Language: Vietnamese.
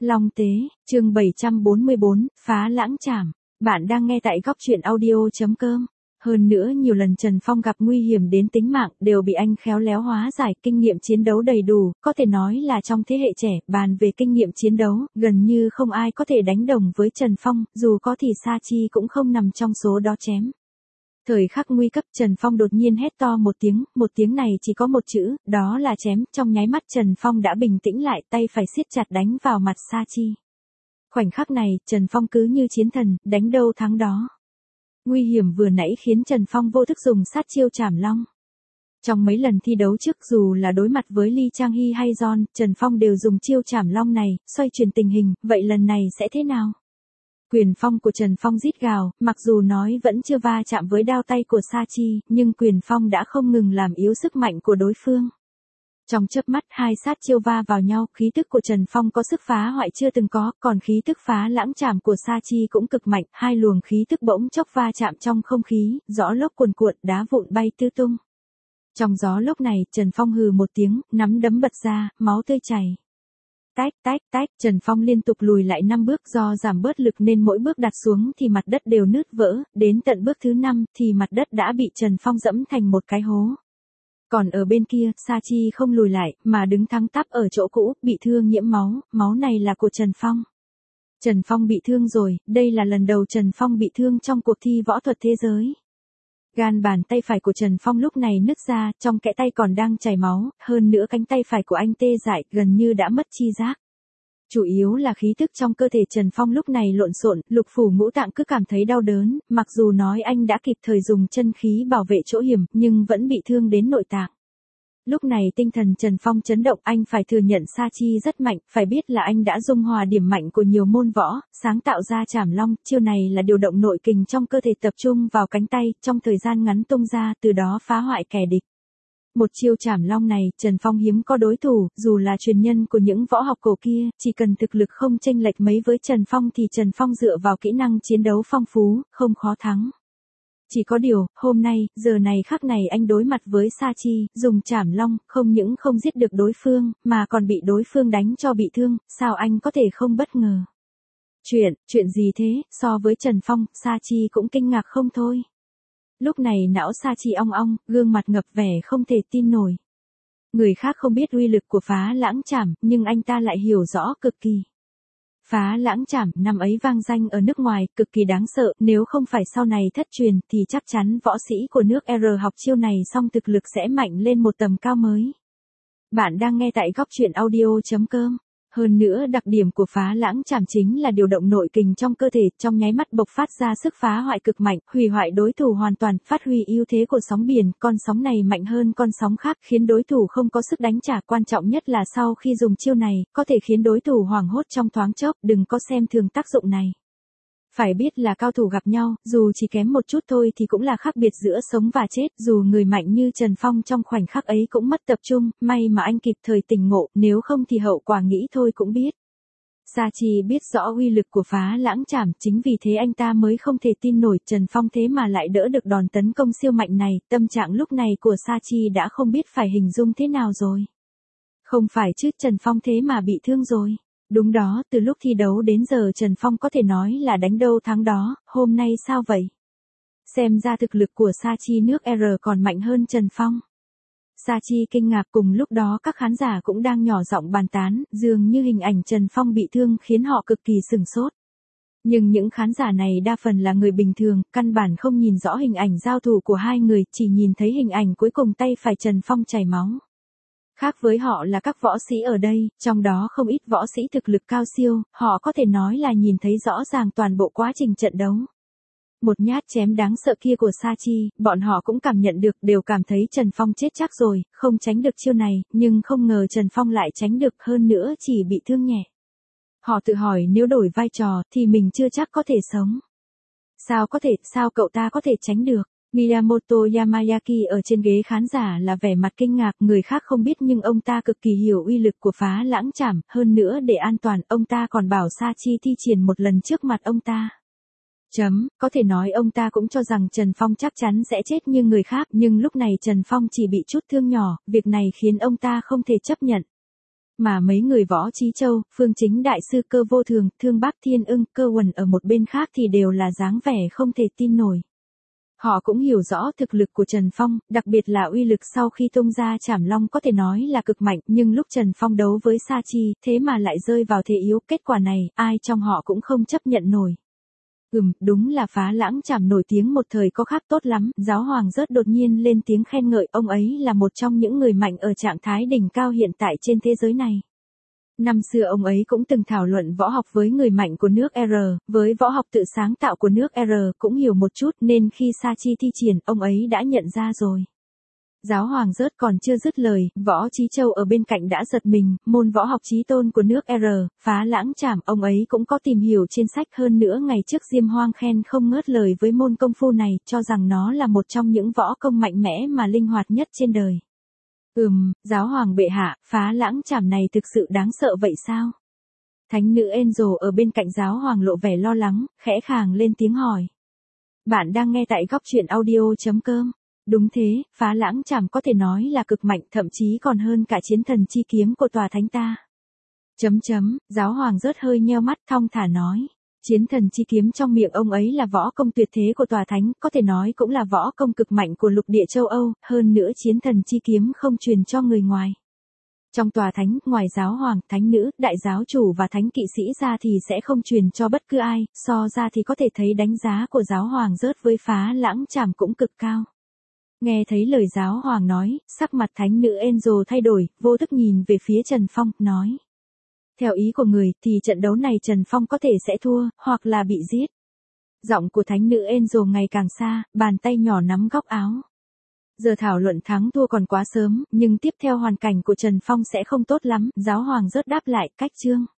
Long Tế, chương 744, phá lãng trảm. Bạn đang nghe tại góc truyện audio.com. Hơn nữa nhiều lần Trần Phong gặp nguy hiểm đến tính mạng đều bị anh khéo léo hóa giải, kinh nghiệm chiến đấu đầy đủ, có thể nói là trong thế hệ trẻ, bàn về kinh nghiệm chiến đấu, gần như không ai có thể đánh đồng với Trần Phong, dù có thì Sa Chi cũng không nằm trong số đó chém. Thời khắc nguy cấp Trần Phong đột nhiên hét to một tiếng này chỉ có một chữ, đó là chém, trong nháy mắt Trần Phong đã bình tĩnh lại, tay phải siết chặt đánh vào mặt Sa Chi. Khoảnh khắc này, Trần Phong cứ như chiến thần, đánh đâu thắng đó. Nguy hiểm vừa nãy khiến Trần Phong vô thức dùng sát chiêu Trảm Long. Trong mấy lần thi đấu trước dù là đối mặt với Lee Chang Hee hay John, Trần Phong đều dùng chiêu Trảm Long này, xoay chuyển tình hình, vậy lần này sẽ thế nào? Quyền phong của Trần Phong rít gào, mặc dù nói vẫn chưa va chạm với đao tay của Sa Chi, nhưng quyền phong đã không ngừng làm yếu sức mạnh của đối phương. Trong chớp mắt hai sát chiêu va vào nhau, khí tức của Trần Phong có sức phá hoại chưa từng có, còn khí tức phá lãng trảm của Sa Chi cũng cực mạnh, hai luồng khí tức bỗng chốc va chạm trong không khí, gió lốc cuồn cuộn, đá vụn bay tứ tung. Trong gió lốc này, Trần Phong hừ một tiếng, nắm đấm bật ra, máu tươi chảy. Tách tách tách, Trần Phong liên tục lùi lại 5 bước, do giảm bớt lực nên mỗi bước đặt xuống thì mặt đất đều nứt vỡ, đến tận bước thứ 5 thì mặt đất đã bị Trần Phong dẫm thành một cái hố. Còn ở bên kia, Sa Chi không lùi lại, mà đứng thẳng tắp ở chỗ cũ, bị thương nhiễm máu, máu này là của Trần Phong. Trần Phong bị thương rồi, đây là lần đầu Trần Phong bị thương trong cuộc thi võ thuật thế giới. Gan bàn tay phải của Trần Phong lúc này nứt ra, trong kẽ tay còn đang chảy máu, hơn nữa cánh tay phải của anh tê dại, gần như đã mất chi giác. Chủ yếu là khí tức trong cơ thể Trần Phong lúc này lộn xộn, lục phủ ngũ tạng cứ cảm thấy đau đớn, mặc dù nói anh đã kịp thời dùng chân khí bảo vệ chỗ hiểm, nhưng vẫn bị thương đến nội tạng. Lúc này tinh thần Trần Phong chấn động, anh phải thừa nhận Sa Chi rất mạnh, phải biết là anh đã dung hòa điểm mạnh của nhiều môn võ, sáng tạo ra Trảm Long, chiêu này là điều động nội kình trong cơ thể tập trung vào cánh tay, trong thời gian ngắn tung ra, từ đó phá hoại kẻ địch. Một chiêu Trảm Long này, Trần Phong hiếm có đối thủ, dù là truyền nhân của những võ học cổ kia, chỉ cần thực lực không chênh lệch mấy với Trần Phong thì Trần Phong dựa vào kỹ năng chiến đấu phong phú, không khó thắng. Chỉ có điều, hôm nay, giờ này khắc này anh đối mặt với Sa Chi, dùng Trảm Long, không những không giết được đối phương, mà còn bị đối phương đánh cho bị thương, sao anh có thể không bất ngờ. Chuyện gì thế, so với Trần Phong, Sa Chi cũng kinh ngạc không thôi. Lúc này não Sa Chi ong ong, gương mặt ngập vẻ không thể tin nổi. Người khác không biết uy lực của phá lãng trảm, nhưng anh ta lại hiểu rõ cực kỳ. Phá lãng trảm, năm ấy vang danh ở nước ngoài, cực kỳ đáng sợ, nếu không phải sau này thất truyền, thì chắc chắn võ sĩ của nước R học chiêu này xong thực lực sẽ mạnh lên một tầm cao mới. Bạn đang nghe tại góc truyện audio.com. Hơn nữa đặc điểm của phá lãng trảm chính là điều động nội kình trong cơ thể, trong nháy mắt bộc phát ra sức phá hoại cực mạnh, hủy hoại đối thủ hoàn toàn, phát huy ưu thế của sóng biển, con sóng này mạnh hơn con sóng khác, khiến đối thủ không có sức đánh trả, quan trọng nhất là sau khi dùng chiêu này, có thể khiến đối thủ hoảng hốt trong thoáng chốc, đừng có xem thường tác dụng này. Phải biết là cao thủ gặp nhau, dù chỉ kém một chút thôi thì cũng là khác biệt giữa sống và chết, dù người mạnh như Trần Phong trong khoảnh khắc ấy cũng mất tập trung, may mà anh kịp thời tỉnh ngộ, nếu không thì hậu quả nghĩ thôi cũng biết. Sa Chi biết rõ uy lực của phá lãng trảm, chính vì thế anh ta mới không thể tin nổi Trần Phong thế mà lại đỡ được đòn tấn công siêu mạnh này, tâm trạng lúc này của Sa Chi đã không biết phải hình dung thế nào rồi. Không phải chứ, Trần Phong thế mà bị thương rồi. Đúng đó, từ lúc thi đấu đến giờ Trần Phong có thể nói là đánh đâu thắng đó, hôm nay sao vậy? Xem ra thực lực của Sa Chi nước R còn mạnh hơn Trần Phong. Sa Chi kinh ngạc, cùng lúc đó các khán giả cũng đang nhỏ giọng bàn tán, dường như hình ảnh Trần Phong bị thương khiến họ cực kỳ sửng sốt. Nhưng những khán giả này đa phần là người bình thường, căn bản không nhìn rõ hình ảnh giao thủ của hai người, chỉ nhìn thấy hình ảnh cuối cùng tay phải Trần Phong chảy máu. Khác với họ là các võ sĩ ở đây, trong đó không ít võ sĩ thực lực cao siêu, họ có thể nói là nhìn thấy rõ ràng toàn bộ quá trình trận đấu. Một nhát chém đáng sợ kia của Sa Chi, bọn họ cũng cảm nhận được, đều cảm thấy Trần Phong chết chắc rồi, không tránh được chiêu này, nhưng không ngờ Trần Phong lại tránh được, hơn nữa chỉ bị thương nhẹ. Họ tự hỏi nếu đổi vai trò thì mình chưa chắc có thể sống. Sao cậu ta có thể tránh được? Miyamoto Yamayaki ở trên ghế khán giả là vẻ mặt kinh ngạc, người khác không biết nhưng ông ta cực kỳ hiểu uy lực của phá lãng trảm, hơn nữa để an toàn, ông ta còn bảo Sa Chi thi triển một lần trước mặt ông ta. Có thể nói ông ta cũng cho rằng Trần Phong chắc chắn sẽ chết như người khác, nhưng lúc này Trần Phong chỉ bị chút thương nhỏ, việc này khiến ông ta không thể chấp nhận. Mà mấy người Võ Chí Châu, Phương Chính Đại Sư Cơ Vô Thường, Thương Bác Thiên Ưng, Cơ Quần ở một bên khác thì đều là dáng vẻ không thể tin nổi. Họ cũng hiểu rõ thực lực của Trần Phong, đặc biệt là uy lực sau khi tung ra Trảm Long có thể nói là cực mạnh, nhưng lúc Trần Phong đấu với Sa Chi, thế mà lại rơi vào thế yếu, kết quả này, ai trong họ cũng không chấp nhận nổi. Đúng là Phá Lãng Trảm nổi tiếng một thời có khác tốt lắm, Giáo Hoàng Rớt đột nhiên lên tiếng khen ngợi, ông ấy là một trong những người mạnh ở trạng thái đỉnh cao hiện tại trên thế giới này. Năm xưa ông ấy cũng từng thảo luận võ học với người mạnh của nước R, với võ học tự sáng tạo của nước R cũng hiểu một chút nên khi Sa Chi thi triển ông ấy đã nhận ra rồi. Giáo Hoàng Rớt còn chưa dứt lời, Võ Chí Châu ở bên cạnh đã giật mình, môn võ học chí tôn của nước R, Phá Lãng Trảm ông ấy cũng có tìm hiểu trên sách, hơn nữa ngày trước Diêm Hoang khen không ngớt lời với môn công phu này, cho rằng nó là một trong những võ công mạnh mẽ mà linh hoạt nhất trên đời. Giáo Hoàng bệ hạ, Phá Lãng Trảm này thực sự đáng sợ vậy sao? Thánh nữ Angel ở bên cạnh Giáo Hoàng lộ vẻ lo lắng, khẽ khàng lên tiếng hỏi. Bạn đang nghe tại góc audio.com. Đúng thế, Phá Lãng Trảm có thể nói là cực mạnh, thậm chí còn hơn cả Chiến Thần Chi Kiếm của tòa thánh ta. Giáo Hoàng Rớt hơi nheo mắt thong thả nói. Chiến Thần Chi Kiếm trong miệng ông ấy là võ công tuyệt thế của tòa thánh, có thể nói cũng là võ công cực mạnh của lục địa châu Âu, hơn nữa Chiến Thần Chi Kiếm không truyền cho người ngoài. Trong tòa thánh, ngoài giáo hoàng, thánh nữ, đại giáo chủ và thánh kỵ sĩ ra thì sẽ không truyền cho bất cứ ai, so ra thì có thể thấy đánh giá của Giáo Hoàng Rớt với Phá Lãng Trảm cũng cực cao. Nghe thấy lời Giáo Hoàng nói, sắc mặt thánh nữ Angel thay đổi, vô thức nhìn về phía Trần Phong, nói. Theo ý của người, thì trận đấu này Trần Phong có thể sẽ thua, hoặc là bị giết. Giọng của thánh nữ Angel ngày càng xa, bàn tay nhỏ nắm góc áo. Giờ thảo luận thắng thua còn quá sớm, nhưng tiếp theo hoàn cảnh của Trần Phong sẽ không tốt lắm, Giáo Hoàng Rớt đáp lại, cách chương.